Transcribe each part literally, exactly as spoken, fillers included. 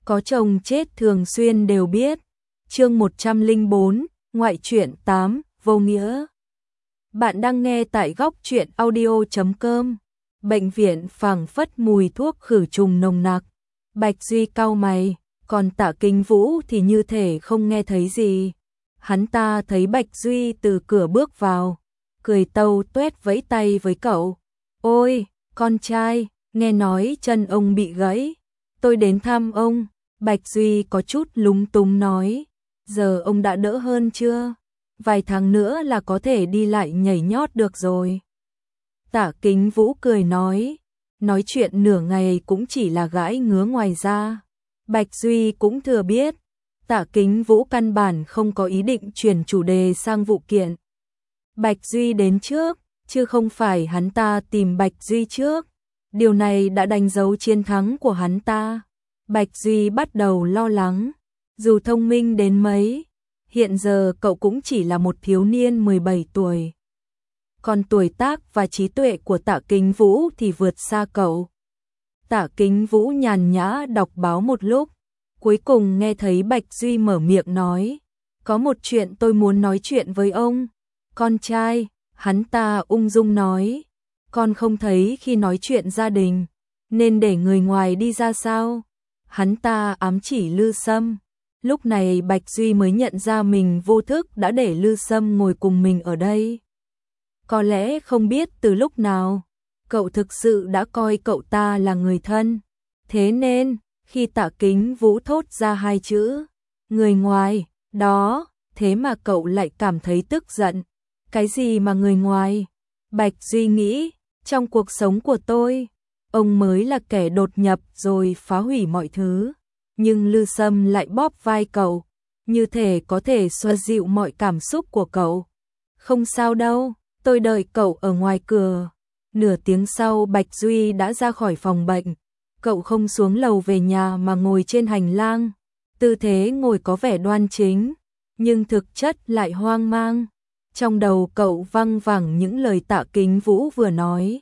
có chồng chết thường xuyên đều biết. Chương một trăm lẻ bốn, ngoại truyện tám, vô nghĩa. Bạn đang nghe tại góc truyện audio chấm com. Bệnh viện phảng phất mùi thuốc khử trùng nồng nặc. Bạch Duy cau mày, còn Tạ Kính Vũ thì như thể không nghe thấy gì. Hắn ta thấy Bạch Duy từ cửa bước vào, cười tâu tuét vẫy tay với cậu. Ôi, con trai, nghe nói chân ông bị gãy. Tôi đến thăm ông. Bạch Duy có chút lúng túng nói. Giờ ông đã đỡ hơn chưa? Vài tháng nữa là có thể đi lại nhảy nhót được rồi. Tạ Kính Vũ cười nói. Nói chuyện nửa ngày cũng chỉ là gãi ngứa ngoài da. Bạch Duy cũng thừa biết. Tạ Kính Vũ căn bản không có ý định chuyển chủ đề sang vụ kiện. Bạch Duy đến trước, chứ không phải hắn ta tìm Bạch Duy trước. Điều này đã đánh dấu chiến thắng của hắn ta. Bạch Duy bắt đầu lo lắng. Dù thông minh đến mấy, hiện giờ cậu cũng chỉ là một thiếu niên mười bảy tuổi. Còn tuổi tác và trí tuệ của Tạ Kính Vũ thì vượt xa cậu. Tạ Kính Vũ nhàn nhã đọc báo một lúc, cuối cùng nghe thấy Bạch Duy mở miệng nói. Có một chuyện tôi muốn nói chuyện với ông. Con trai, hắn ta ung dung nói. Con không thấy khi nói chuyện gia đình, nên để người ngoài đi ra sao? Hắn ta ám chỉ Lư Sâm. Lúc này Bạch Duy mới nhận ra mình vô thức đã để Lư Sâm ngồi cùng mình ở đây. Có lẽ không biết từ lúc nào, cậu thực sự đã coi cậu ta là người thân. Thế nên, khi Tạ Kính Vũ thốt ra hai chữ, người ngoài, đó, thế mà cậu lại cảm thấy tức giận. Cái gì mà người ngoài? Bạch Duy nghĩ, trong cuộc sống của tôi, ông mới là kẻ đột nhập rồi phá hủy mọi thứ. Nhưng Lư Sâm lại bóp vai cậu, như thể có thể xoa dịu mọi cảm xúc của cậu. Không sao đâu, tôi đợi cậu ở ngoài cửa. Nửa tiếng sau Bạch Duy đã ra khỏi phòng bệnh. Cậu không xuống lầu về nhà mà ngồi trên hành lang. Tư thế ngồi có vẻ đoan chính, nhưng thực chất lại hoang mang. Trong đầu cậu văng vẳng những lời Tạ Kính Vũ vừa nói.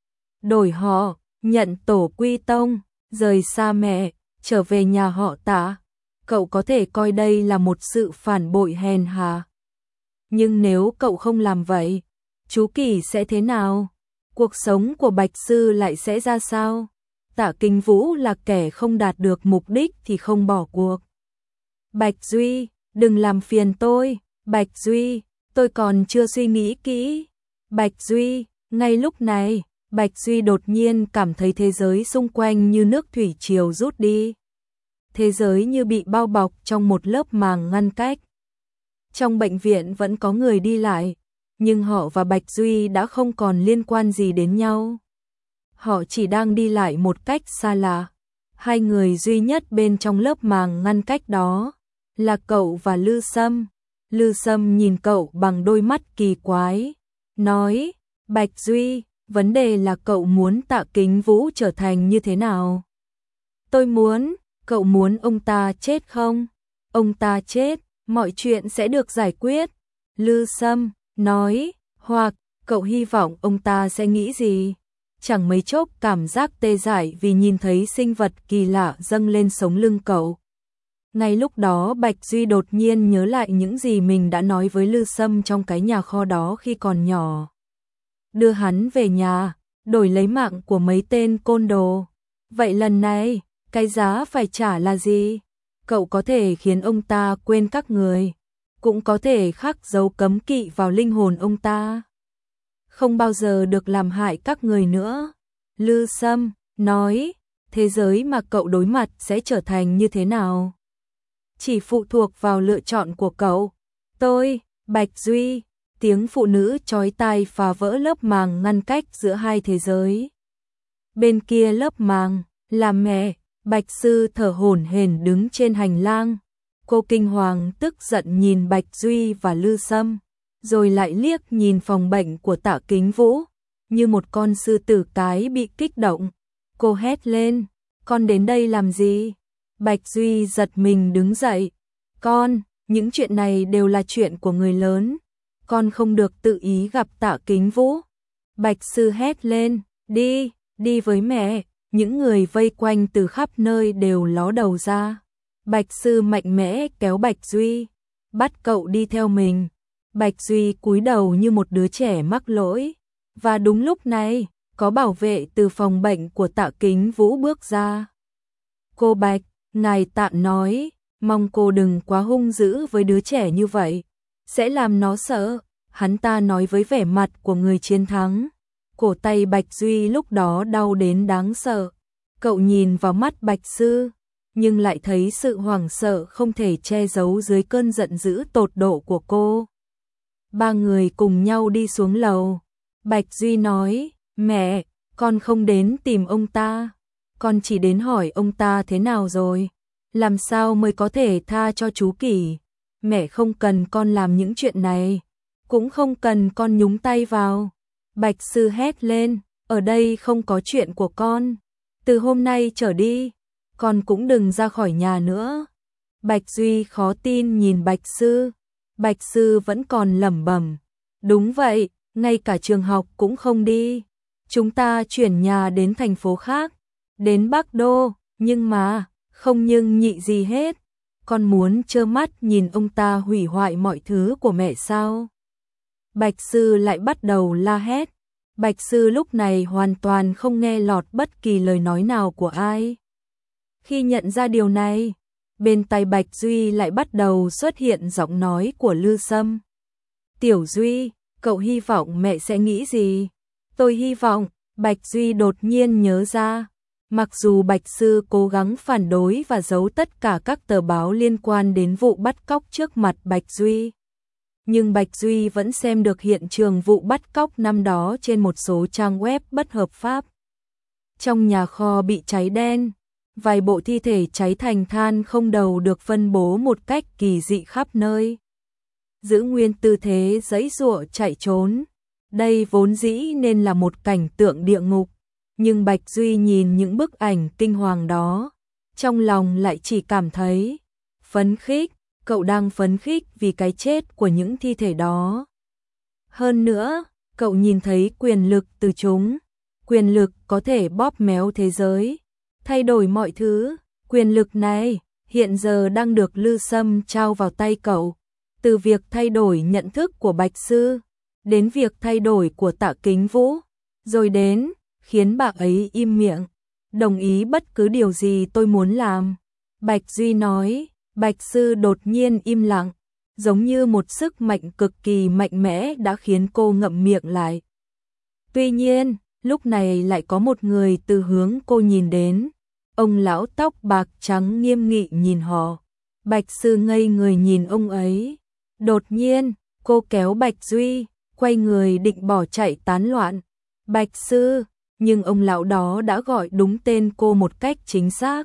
Đổi họ, nhận tổ quy tông, rời xa mẹ, trở về nhà họ Tạ. Cậu có thể coi đây là một sự phản bội hèn hạ. Nhưng nếu cậu không làm vậy, chú Kỳ sẽ thế nào? Cuộc sống của Bạch Sư lại sẽ ra sao? Tạ Kính Vũ là kẻ không đạt được mục đích thì không bỏ cuộc. Bạch Duy, đừng làm phiền tôi. Bạch Duy, tôi còn chưa suy nghĩ kỹ. Bạch Duy, ngay lúc này, Bạch Duy đột nhiên cảm thấy thế giới xung quanh như nước thủy triều rút đi. Thế giới như bị bao bọc trong một lớp màng ngăn cách. Trong bệnh viện vẫn có người đi lại, nhưng họ và Bạch Duy đã không còn liên quan gì đến nhau. Họ chỉ đang đi lại một cách xa lạ. Hai người duy nhất bên trong lớp màng ngăn cách đó là cậu và Lư Sâm. Lư Sâm nhìn cậu bằng đôi mắt kỳ quái, nói, Bạch Duy, vấn đề là cậu muốn Tạ Kính Vũ trở thành như thế nào? Tôi muốn, cậu muốn ông ta chết không? Ông ta chết, mọi chuyện sẽ được giải quyết. Lư Sâm nói, hoặc cậu hy vọng ông ta sẽ nghĩ gì? Chẳng mấy chốc cảm giác tê dại vì nhìn thấy sinh vật kỳ lạ dâng lên sống lưng cậu. Ngay lúc đó Bạch Duy đột nhiên nhớ lại những gì mình đã nói với Lư Sâm trong cái nhà kho đó khi còn nhỏ. Đưa hắn về nhà, đổi lấy mạng của mấy tên côn đồ. Vậy lần này, cái giá phải trả là gì? Cậu có thể khiến ông ta quên các người, cũng có thể khắc dấu cấm kỵ vào linh hồn ông ta. Không bao giờ được làm hại các người nữa. Lư Sâm nói, thế giới mà cậu đối mặt sẽ trở thành như thế nào? Chỉ phụ thuộc vào lựa chọn của cậu. Tôi, Bạch Duy, tiếng phụ nữ chói tai phá vỡ lớp màng ngăn cách giữa hai thế giới. Bên kia lớp màng, là mẹ. Bạch Sư thở hổn hển đứng trên hành lang. Cô kinh hoàng tức giận nhìn Bạch Duy và Lư Sâm, rồi lại liếc nhìn phòng bệnh của Tạ Kính Vũ, như một con sư tử cái bị kích động. Cô hét lên, con đến đây làm gì? Bạch Duy giật mình đứng dậy. Con, những chuyện này đều là chuyện của người lớn. Con không được tự ý gặp Tạ Kính Vũ. Bạch Sư hét lên, đi, đi với mẹ. những người vây quanh từ khắp nơi đều ló đầu ra. Bạch Sư mạnh mẽ kéo Bạch Duy, bắt cậu đi theo mình. Bạch Duy cúi đầu như một đứa trẻ mắc lỗi. Và đúng lúc này, có bảo vệ từ phòng bệnh của Tạ Kính Vũ bước ra. Cô Bạch, ngài Tạ nói, mong cô đừng quá hung dữ với đứa trẻ như vậy, sẽ làm nó sợ. Hắn ta nói với vẻ mặt của người chiến thắng. Cổ tay Bạch Duy lúc đó đau đến đáng sợ. Cậu nhìn vào mắt Bạch Sư, nhưng lại thấy sự hoảng sợ không thể che giấu dưới cơn giận dữ tột độ của cô. Ba người cùng nhau đi xuống lầu. Bạch Duy nói, mẹ, con không đến tìm ông ta. Con chỉ đến hỏi ông ta thế nào rồi. Làm sao mới có thể tha cho chú Kỳ. Mẹ không cần con làm những chuyện này. Cũng không cần con nhúng tay vào. Bạch Sư hét lên, ở đây không có chuyện của con. Từ hôm nay trở đi, con cũng đừng ra khỏi nhà nữa. Bạch Duy khó tin nhìn Bạch Sư. Bạch Sư vẫn còn lẩm bẩm, đúng vậy, ngay cả trường học cũng không đi. Chúng ta chuyển nhà đến thành phố khác, đến Bắc Đô, nhưng mà, không nhưng nhị gì hết. Con muốn trơ mắt nhìn ông ta hủy hoại mọi thứ của mẹ sao? Bạch Sư lại bắt đầu la hét. Bạch Sư lúc này hoàn toàn không nghe lọt bất kỳ lời nói nào của ai. Khi nhận ra điều này, bên tai Bạch Duy lại bắt đầu xuất hiện giọng nói của Lư Sâm. Tiểu Duy, cậu hy vọng mẹ sẽ nghĩ gì? Tôi hy vọng, Bạch Duy đột nhiên nhớ ra. Mặc dù Bạch Sư cố gắng phản đối và giấu tất cả các tờ báo liên quan đến vụ bắt cóc trước mặt Bạch Duy, nhưng Bạch Duy vẫn xem được hiện trường vụ bắt cóc năm đó trên một số trang web bất hợp pháp. Trong nhà kho bị cháy đen, vài bộ thi thể cháy thành than không đầu được phân bố một cách kỳ dị khắp nơi. Giữ nguyên tư thế giãy giụa chạy trốn. Đây vốn dĩ nên là một cảnh tượng địa ngục, nhưng Bạch Duy nhìn những bức ảnh kinh hoàng đó, trong lòng lại chỉ cảm thấy phấn khích. Cậu đang phấn khích vì cái chết của những thi thể đó. Hơn nữa, cậu nhìn thấy quyền lực từ chúng. Quyền lực có thể bóp méo thế giới, thay đổi mọi thứ. Quyền lực này hiện giờ đang được Lư Sâm trao vào tay cậu. Từ việc thay đổi nhận thức của Bạch Sư, đến việc thay đổi của Tạ Kính Vũ, rồi đến khiến bà ấy im miệng, đồng ý bất cứ điều gì tôi muốn làm. Bạch Duy nói. Bạch Sư đột nhiên im lặng, giống như một sức mạnh cực kỳ mạnh mẽ đã khiến cô ngậm miệng lại. Tuy nhiên, lúc này lại có một người từ hướng cô nhìn đến. Ông lão tóc bạc trắng nghiêm nghị nhìn họ. Bạch Sư ngây người nhìn ông ấy. Đột nhiên, cô kéo Bạch Duy, quay người định bỏ chạy tán loạn. Bạch Sư, nhưng ông lão đó đã gọi đúng tên cô một cách chính xác.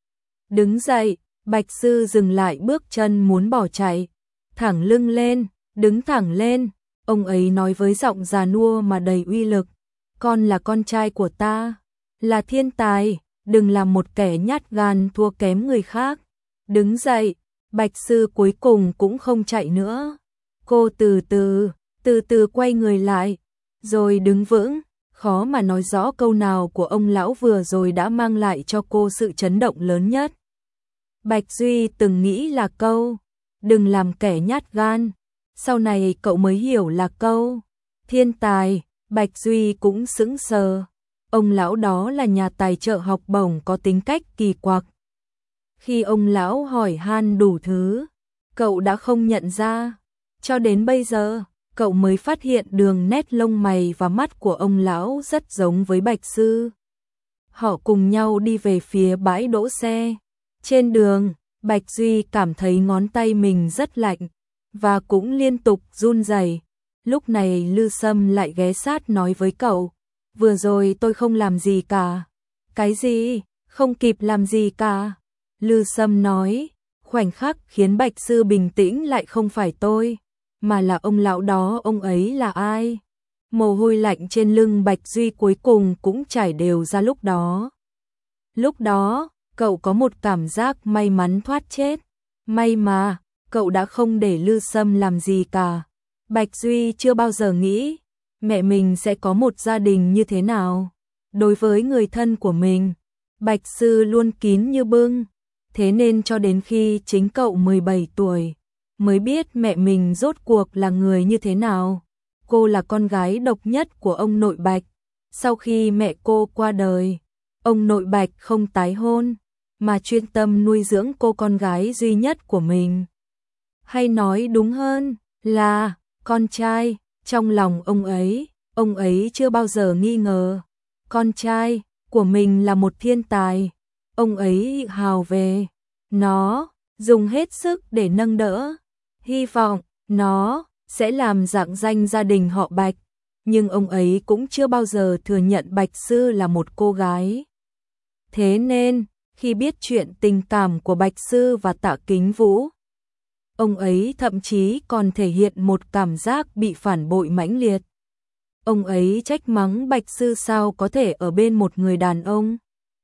Đứng dậy. Bạch Sư dừng lại bước chân muốn bỏ chạy, thẳng lưng lên, đứng thẳng lên, ông ấy nói với giọng già nua mà đầy uy lực, con là con trai của ta, là thiên tài, đừng làm một kẻ nhát gan thua kém người khác. Đứng dậy, Bạch Sư cuối cùng cũng không chạy nữa, cô từ từ, từ từ quay người lại, rồi đứng vững, khó mà nói rõ câu nào của ông lão vừa rồi đã mang lại cho cô sự chấn động lớn nhất. Bạch Duy từng nghĩ là câu, đừng làm kẻ nhát gan, sau này cậu mới hiểu là câu, thiên tài. Bạch Duy cũng sững sờ, ông lão đó là nhà tài trợ học bổng có tính cách kỳ quặc. Khi ông lão hỏi han đủ thứ, cậu đã không nhận ra, cho đến bây giờ, cậu mới phát hiện đường nét lông mày và mắt của ông lão rất giống với Bạch Sư. Họ cùng nhau đi về phía bãi đỗ xe. Trên đường, Bạch Duy cảm thấy ngón tay mình rất lạnh, và cũng liên tục run rẩy. Lúc này Lư Sâm lại ghé sát nói với cậu, vừa rồi tôi không làm gì cả. Cái gì? Không kịp làm gì cả. Lư Sâm nói, khoảnh khắc khiến Bạch Sư bình tĩnh lại không phải tôi, mà là ông lão đó. Ông ấy là ai? Mồ hôi lạnh trên lưng Bạch Duy cuối cùng cũng chảy đều ra lúc đó. Lúc đó, cậu có một cảm giác may mắn thoát chết. May mà, cậu đã không để Lư Sâm làm gì cả. Bạch Duy chưa bao giờ nghĩ mẹ mình sẽ có một gia đình như thế nào. Đối với người thân của mình, Bạch Sư luôn kín như bưng, thế nên cho đến khi chính cậu mười bảy tuổi, mới biết mẹ mình rốt cuộc là người như thế nào. Cô là con gái độc nhất của ông nội Bạch. Sau khi mẹ cô qua đời, ông nội Bạch không tái hôn, mà chuyên tâm nuôi dưỡng cô con gái duy nhất của mình. Hay nói đúng hơn là con trai. Trong lòng ông ấy, ông ấy chưa bao giờ nghi ngờ con trai của mình là một thiên tài. Ông ấy hào về nó, dùng hết sức để nâng đỡ, hy vọng nó sẽ làm rạng danh gia đình họ Bạch. Nhưng ông ấy cũng chưa bao giờ thừa nhận Bạch Sư là một cô gái. Thế nên, khi biết chuyện tình cảm của Bạch Sư và Tạ Kính Vũ, ông ấy thậm chí còn thể hiện một cảm giác bị phản bội mãnh liệt. Ông ấy trách mắng Bạch Sư sao có thể ở bên một người đàn ông.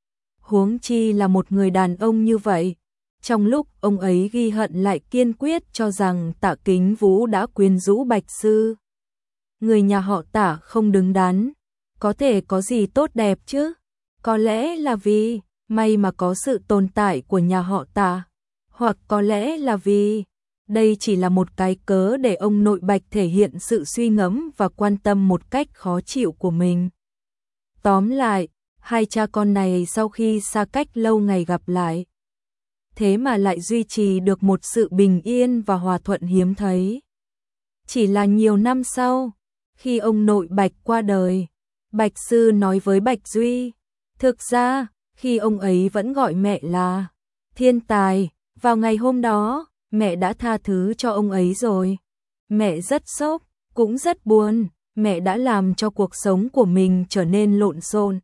Huống chi là một người đàn ông như vậy. Trong lúc ông ấy ghi hận lại kiên quyết cho rằng Tạ Kính Vũ đã quyến rũ Bạch Sư. Người nhà họ Tạ không đứng đắn, có thể có gì tốt đẹp chứ? Có lẽ là vì may mà có sự tồn tại của nhà họ Tạ, hoặc có lẽ là vì đây chỉ là một cái cớ để ông nội Bạch thể hiện sự suy ngẫm và quan tâm một cách khó chịu của mình. Tóm lại, hai cha con này sau khi xa cách lâu ngày gặp lại, thế mà lại duy trì được một sự bình yên và hòa thuận hiếm thấy. Chỉ là nhiều năm sau, khi ông nội Bạch qua đời, Bạch Sư nói với Bạch Duy, thực ra, khi ông ấy vẫn gọi mẹ là thiên tài, vào ngày hôm đó, mẹ đã tha thứ cho ông ấy rồi. Mẹ rất sốc, cũng rất buồn, mẹ đã làm cho cuộc sống của mình trở nên lộn xộn.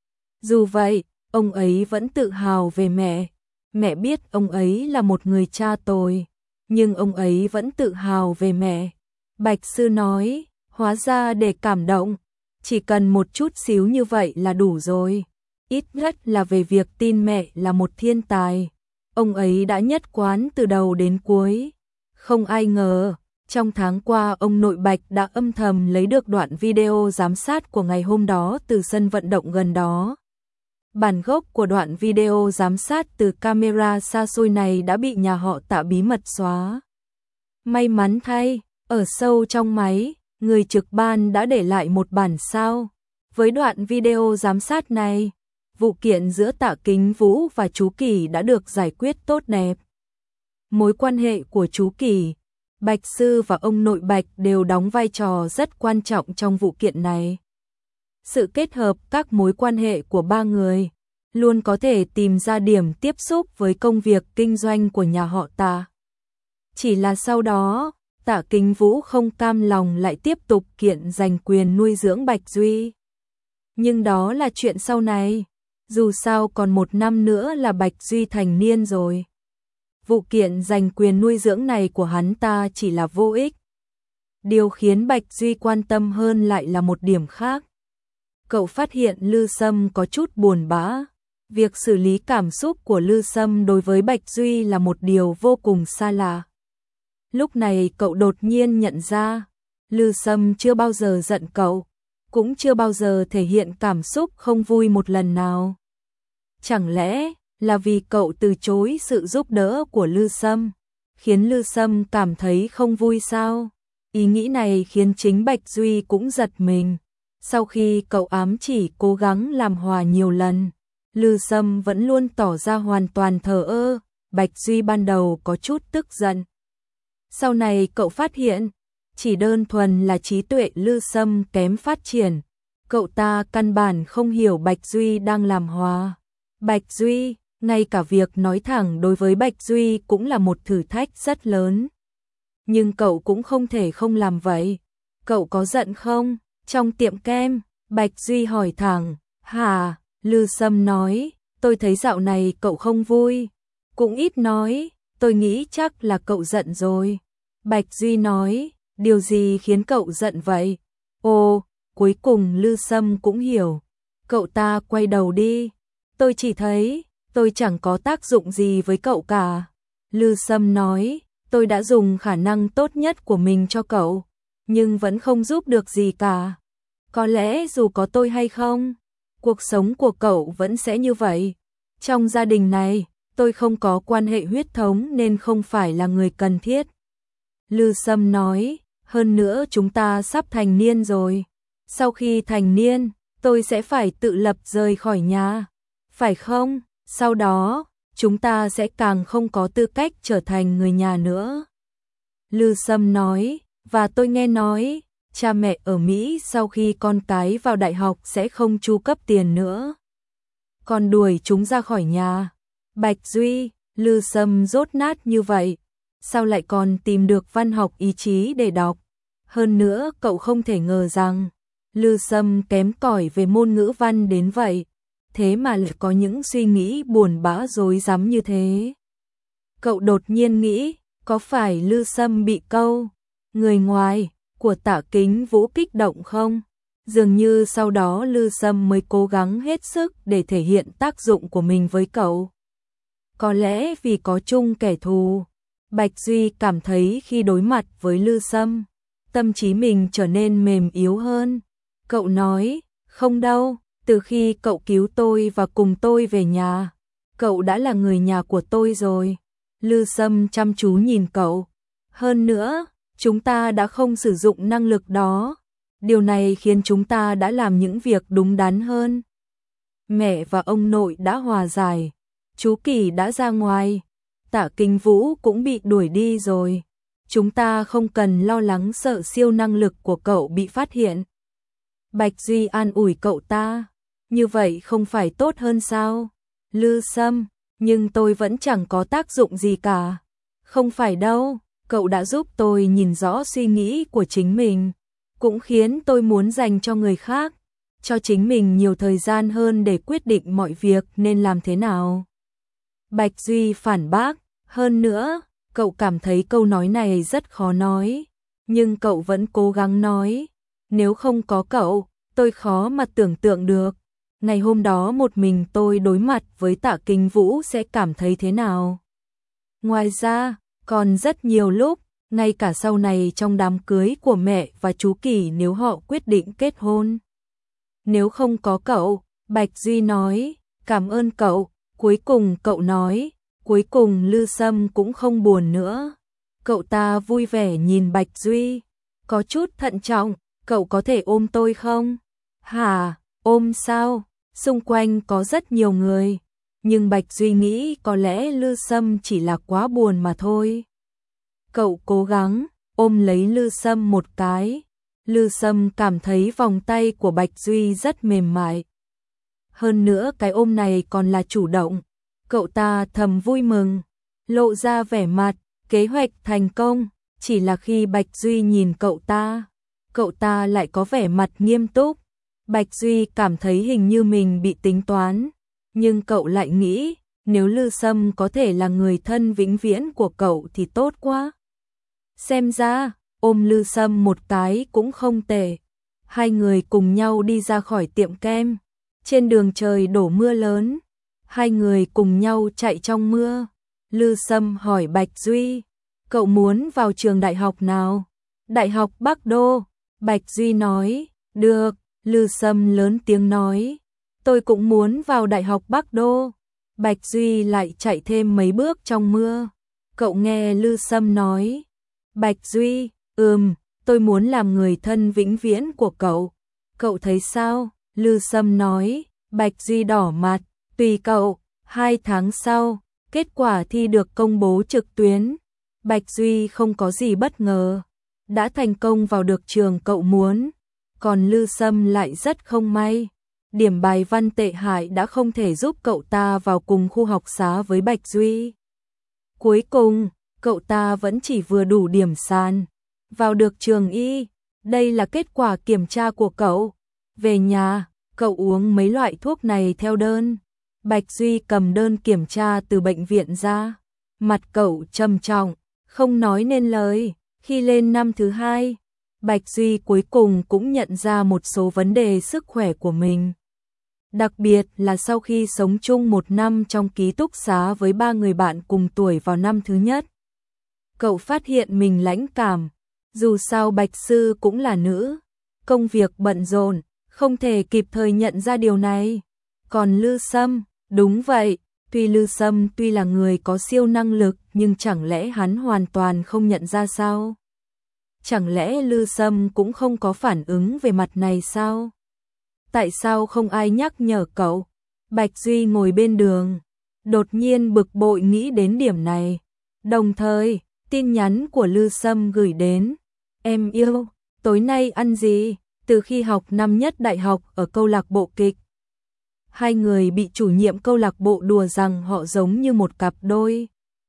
Dù vậy, ông ấy vẫn tự hào về mẹ. Mẹ biết ông ấy là một người cha tồi, nhưng ông ấy vẫn tự hào về mẹ. Bạch Sư nói, hóa ra để cảm động, chỉ cần một chút xíu như vậy là đủ rồi. Ít nhất là về việc tin mẹ là một thiên tài. Ông ấy đã nhất quán từ đầu đến cuối. Không ai ngờ, trong tháng qua ông nội Bạch đã âm thầm lấy được đoạn video giám sát của ngày hôm đó từ sân vận động gần đó. Bản gốc của đoạn video giám sát từ camera xa xôi này đã bị nhà họ Tạ bí mật xóa. May mắn thay, ở sâu trong máy, người trực ban đã để lại một bản sao. Với đoạn video giám sát này, vụ kiện giữa Tạ Kính Vũ và chú Kỳ đã được giải quyết tốt đẹp. Mối quan hệ của chú Kỳ, Bạch Sư và ông nội Bạch đều đóng vai trò rất quan trọng trong vụ kiện này. Sự kết hợp các mối quan hệ của ba người luôn có thể tìm ra điểm tiếp xúc với công việc kinh doanh của nhà họ Tạ. Chỉ là sau đó, Tạ Kính Vũ không cam lòng lại tiếp tục kiện giành quyền nuôi dưỡng Bạch Duy. Nhưng đó là chuyện sau này, dù sao còn một năm nữa là Bạch Duy thành niên rồi. Vụ kiện giành quyền nuôi dưỡng này của hắn ta chỉ là vô ích. Điều khiến Bạch Duy quan tâm hơn lại là một điểm khác. Cậu phát hiện Lư Sâm có chút buồn bã. Việc xử lý cảm xúc của Lư Sâm đối với Bạch Duy là một điều vô cùng xa lạ. Lúc này cậu đột nhiên nhận ra, Lư Sâm chưa bao giờ giận cậu, cũng chưa bao giờ thể hiện cảm xúc không vui một lần nào. Chẳng lẽ là vì cậu từ chối sự giúp đỡ của Lư Sâm, khiến Lư Sâm cảm thấy không vui sao? Ý nghĩ này khiến chính Bạch Duy cũng giật mình. Sau khi cậu ám chỉ cố gắng làm hòa nhiều lần, Lư Sâm vẫn luôn tỏ ra hoàn toàn thờ ơ. Bạch Duy ban đầu có chút tức giận. Sau này cậu phát hiện, chỉ đơn thuần là trí tuệ Lư Sâm kém phát triển. Cậu ta căn bản không hiểu Bạch Duy đang làm hòa. Bạch Duy, ngay cả việc nói thẳng đối với Bạch Duy cũng là một thử thách rất lớn. Nhưng cậu cũng không thể không làm vậy. Cậu có giận không? Trong tiệm kem, Bạch Duy hỏi thẳng. Hả? Lư Sâm nói, tôi thấy dạo này cậu không vui. Cũng ít nói, tôi nghĩ chắc là cậu giận rồi. Bạch Duy nói, điều gì khiến cậu giận vậy? Ồ, cuối cùng Lư Sâm cũng hiểu. Cậu ta quay đầu đi. Tôi chỉ thấy, tôi chẳng có tác dụng gì với cậu cả. Lư Sâm nói, tôi đã dùng khả năng tốt nhất của mình cho cậu, nhưng vẫn không giúp được gì cả. Có lẽ dù có tôi hay không, cuộc sống của cậu vẫn sẽ như vậy. Trong gia đình này, tôi không có quan hệ huyết thống nên không phải là người cần thiết. Lư Sâm nói, hơn nữa chúng ta sắp thành niên rồi. Sau khi thành niên, tôi sẽ phải tự lập rời khỏi nhà. Phải không? Sau đó, chúng ta sẽ càng không có tư cách trở thành người nhà nữa. Lư Sâm nói, và tôi nghe nói, cha mẹ ở Mỹ sau khi con cái vào đại học sẽ không chu cấp tiền nữa. Còn đuổi chúng ra khỏi nhà. Bạch Duy, Lư Sâm rốt nát như vậy. Sao lại còn tìm được văn học ý chí để đọc? Hơn nữa cậu không thể ngờ rằng Lư Sâm kém cỏi về môn ngữ văn đến vậy. Thế mà lại có những suy nghĩ buồn bã rối rắm như thế. Cậu đột nhiên nghĩ, có phải Lư Sâm bị câu người ngoài của Tạ Kính Vũ kích động không? Dường như sau đó Lư Sâm mới cố gắng hết sức để thể hiện tác dụng của mình với cậu. Có lẽ vì có chung kẻ thù, Bạch Duy cảm thấy khi đối mặt với Lư Sâm, tâm trí mình trở nên mềm yếu hơn. Cậu nói, không đâu, từ khi cậu cứu tôi và cùng tôi về nhà, cậu đã là người nhà của tôi rồi. Lư Sâm chăm chú nhìn cậu. Hơn nữa, chúng ta đã không sử dụng năng lực đó. Điều này khiến chúng ta đã làm những việc đúng đắn hơn. Mẹ và ông nội đã hòa giải. Chú Kỳ đã ra ngoài. Tạ Kính Vũ cũng bị đuổi đi rồi. Chúng ta không cần lo lắng sợ siêu năng lực của cậu bị phát hiện. Bạch Duy an ủi cậu ta. Như vậy không phải tốt hơn sao? Lư Sâm, nhưng tôi vẫn chẳng có tác dụng gì cả. Không phải đâu, cậu đã giúp tôi nhìn rõ suy nghĩ của chính mình. Cũng khiến tôi muốn dành cho người khác, cho chính mình nhiều thời gian hơn để quyết định mọi việc nên làm thế nào. Bạch Duy phản bác, hơn nữa, cậu cảm thấy câu nói này rất khó nói, nhưng cậu vẫn cố gắng nói, nếu không có cậu, tôi khó mà tưởng tượng được, ngày hôm đó một mình tôi đối mặt với Tạ Kính Vũ sẽ cảm thấy thế nào. Ngoài ra, còn rất nhiều lúc, ngay cả sau này trong đám cưới của mẹ và chú Kỳ nếu họ quyết định kết hôn. Nếu không có cậu, Bạch Duy nói, cảm ơn cậu, cuối cùng cậu nói, cuối cùng Lư Sâm cũng không buồn nữa. Cậu ta vui vẻ nhìn Bạch Duy, có chút thận trọng, cậu có thể ôm tôi không? Hả, ôm sao? Xung quanh có rất nhiều người, nhưng Bạch Duy nghĩ có lẽ Lư Sâm chỉ là quá buồn mà thôi. Cậu cố gắng ôm lấy Lư Sâm một cái. Lư Sâm cảm thấy vòng tay của Bạch Duy rất mềm mại. Hơn nữa cái ôm này còn là chủ động. Cậu ta thầm vui mừng, lộ ra vẻ mặt, kế hoạch thành công. Chỉ là khi Bạch Duy nhìn cậu ta, cậu ta lại có vẻ mặt nghiêm túc. Bạch Duy cảm thấy hình như mình bị tính toán. Nhưng cậu lại nghĩ, nếu Lư Sâm có thể là người thân vĩnh viễn của cậu thì tốt quá. Xem ra, ôm Lư Sâm một cái cũng không tệ. Hai người cùng nhau đi ra khỏi tiệm kem. Trên đường trời đổ mưa lớn. Hai người cùng nhau chạy trong mưa. Lư Sâm hỏi Bạch Duy, cậu muốn vào trường đại học nào? Đại học Bắc Đô. Bạch Duy nói, được. Lư Sâm lớn tiếng nói, tôi cũng muốn vào đại học Bắc Đô. Bạch Duy lại chạy thêm mấy bước trong mưa. Cậu nghe Lư Sâm nói, Bạch Duy, ừm, tôi muốn làm người thân vĩnh viễn của cậu. Cậu thấy sao? Lư Sâm nói. Bạch Duy đỏ mặt, tùy cậu. Hai tháng sau, kết quả thi được công bố trực tuyến. Bạch Duy không có gì bất ngờ, đã thành công vào được trường cậu muốn. Còn Lư Sâm lại rất không may. Điểm bài văn tệ hại đã không thể giúp cậu ta vào cùng khu học xá với Bạch Duy. Cuối cùng, cậu ta vẫn chỉ vừa đủ điểm sàn. Vào được trường y. Đây là kết quả kiểm tra của cậu. Về nhà, cậu uống mấy loại thuốc này theo đơn. Bạch Duy cầm đơn kiểm tra từ bệnh viện ra. Mặt cậu trầm trọng, không nói nên lời. Khi lên năm thứ hai, Bạch Duy cuối cùng cũng nhận ra một số vấn đề sức khỏe của mình. Đặc biệt là sau khi sống chung một năm trong ký túc xá với ba người bạn cùng tuổi vào năm thứ nhất. Cậu phát hiện mình lãnh cảm. Dù sao Bạch Sư cũng là nữ. Công việc bận rộn, không thể kịp thời nhận ra điều này. Còn Lư Sâm, đúng vậy, Tuy Lư Sâm tuy là người có siêu năng lực, nhưng chẳng lẽ hắn hoàn toàn không nhận ra sao? Chẳng lẽ Lư Sâm cũng không có phản ứng về mặt này sao? Tại sao không ai nhắc nhở cậu? Bạch Duy ngồi bên đường, đột nhiên bực bội nghĩ đến điểm này. Đồng thời, tin nhắn của Lư Sâm gửi đến. Em yêu, tối nay ăn gì? Từ khi học năm nhất đại học ở câu lạc bộ kịch, hai người bị chủ nhiệm câu lạc bộ đùa rằng họ giống như một cặp đôi.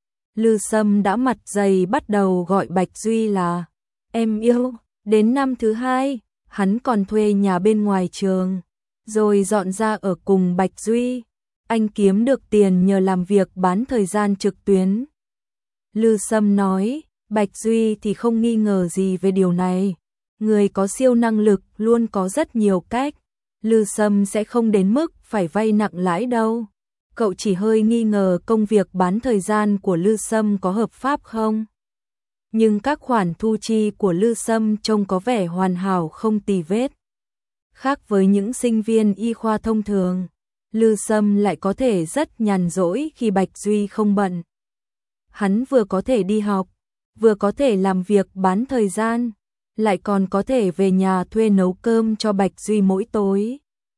Lư Sâm đã mặt dày bắt đầu gọi Bạch Duy là em yêu. Đến năm thứ hai, hắn còn thuê nhà bên ngoài trường, rồi dọn ra ở cùng Bạch Duy. Anh kiếm được tiền nhờ làm việc bán thời gian trực tuyến. Lư Sâm nói, Bạch Duy thì không nghi ngờ gì về điều này. Người có siêu năng lực luôn có rất nhiều cách. Lư Sâm sẽ không đến mức phải vay nặng lãi đâu. Cậu chỉ hơi nghi ngờ công việc bán thời gian của Lư Sâm có hợp pháp không? Nhưng các khoản thu chi của Lư Sâm trông có vẻ hoàn hảo không tì vết. Khác với những sinh viên y khoa thông thường, Lư Sâm lại có thể rất nhàn rỗi khi Bạch Duy không bận. Hắn vừa có thể đi học, vừa có thể làm việc bán thời gian, lại còn có thể về nhà thuê nấu cơm cho Bạch Duy mỗi tối,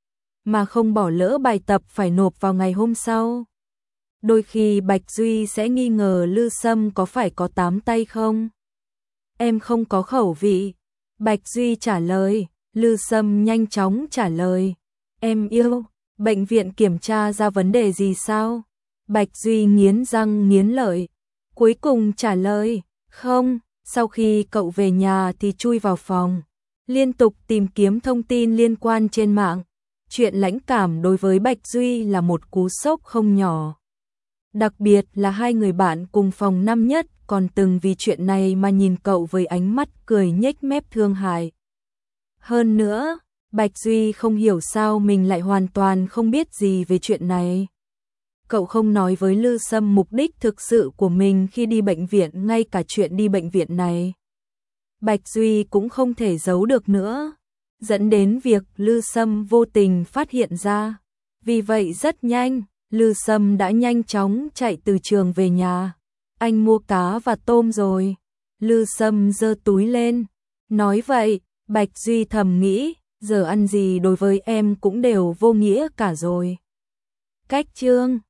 mà không bỏ lỡ bài tập phải nộp vào ngày hôm sau. Đôi khi Bạch Duy sẽ nghi ngờ Lư Sâm có phải có tám tay không? Em không có khẩu vị. Bạch Duy trả lời. Lư Sâm nhanh chóng trả lời. Em yêu, bệnh viện kiểm tra ra vấn đề gì sao? Bạch Duy nghiến răng nghiến lợi. Cuối cùng trả lời, không. Sau khi cậu về nhà thì chui vào phòng, liên tục tìm kiếm thông tin liên quan trên mạng. Chuyện lãnh cảm đối với Bạch Duy là một cú sốc không nhỏ. Đặc biệt là hai người bạn cùng phòng năm nhất còn từng vì chuyện này mà nhìn cậu với ánh mắt cười nhếch mép thương hại. Hơn nữa, Bạch Duy không hiểu sao mình lại hoàn toàn không biết gì về chuyện này. Cậu không nói với Lư Sâm mục đích thực sự của mình khi đi bệnh viện, ngay cả chuyện đi bệnh viện này Bạch Duy cũng không thể giấu được nữa, dẫn đến việc Lư Sâm vô tình phát hiện ra. Vì vậy rất nhanh, Lư Sâm đã nhanh chóng chạy từ trường về nhà. Anh mua cá và tôm rồi. Lư Sâm giơ túi lên, nói vậy. Bạch Duy thầm nghĩ, giờ ăn gì đối với em cũng đều vô nghĩa cả rồi. Cách chương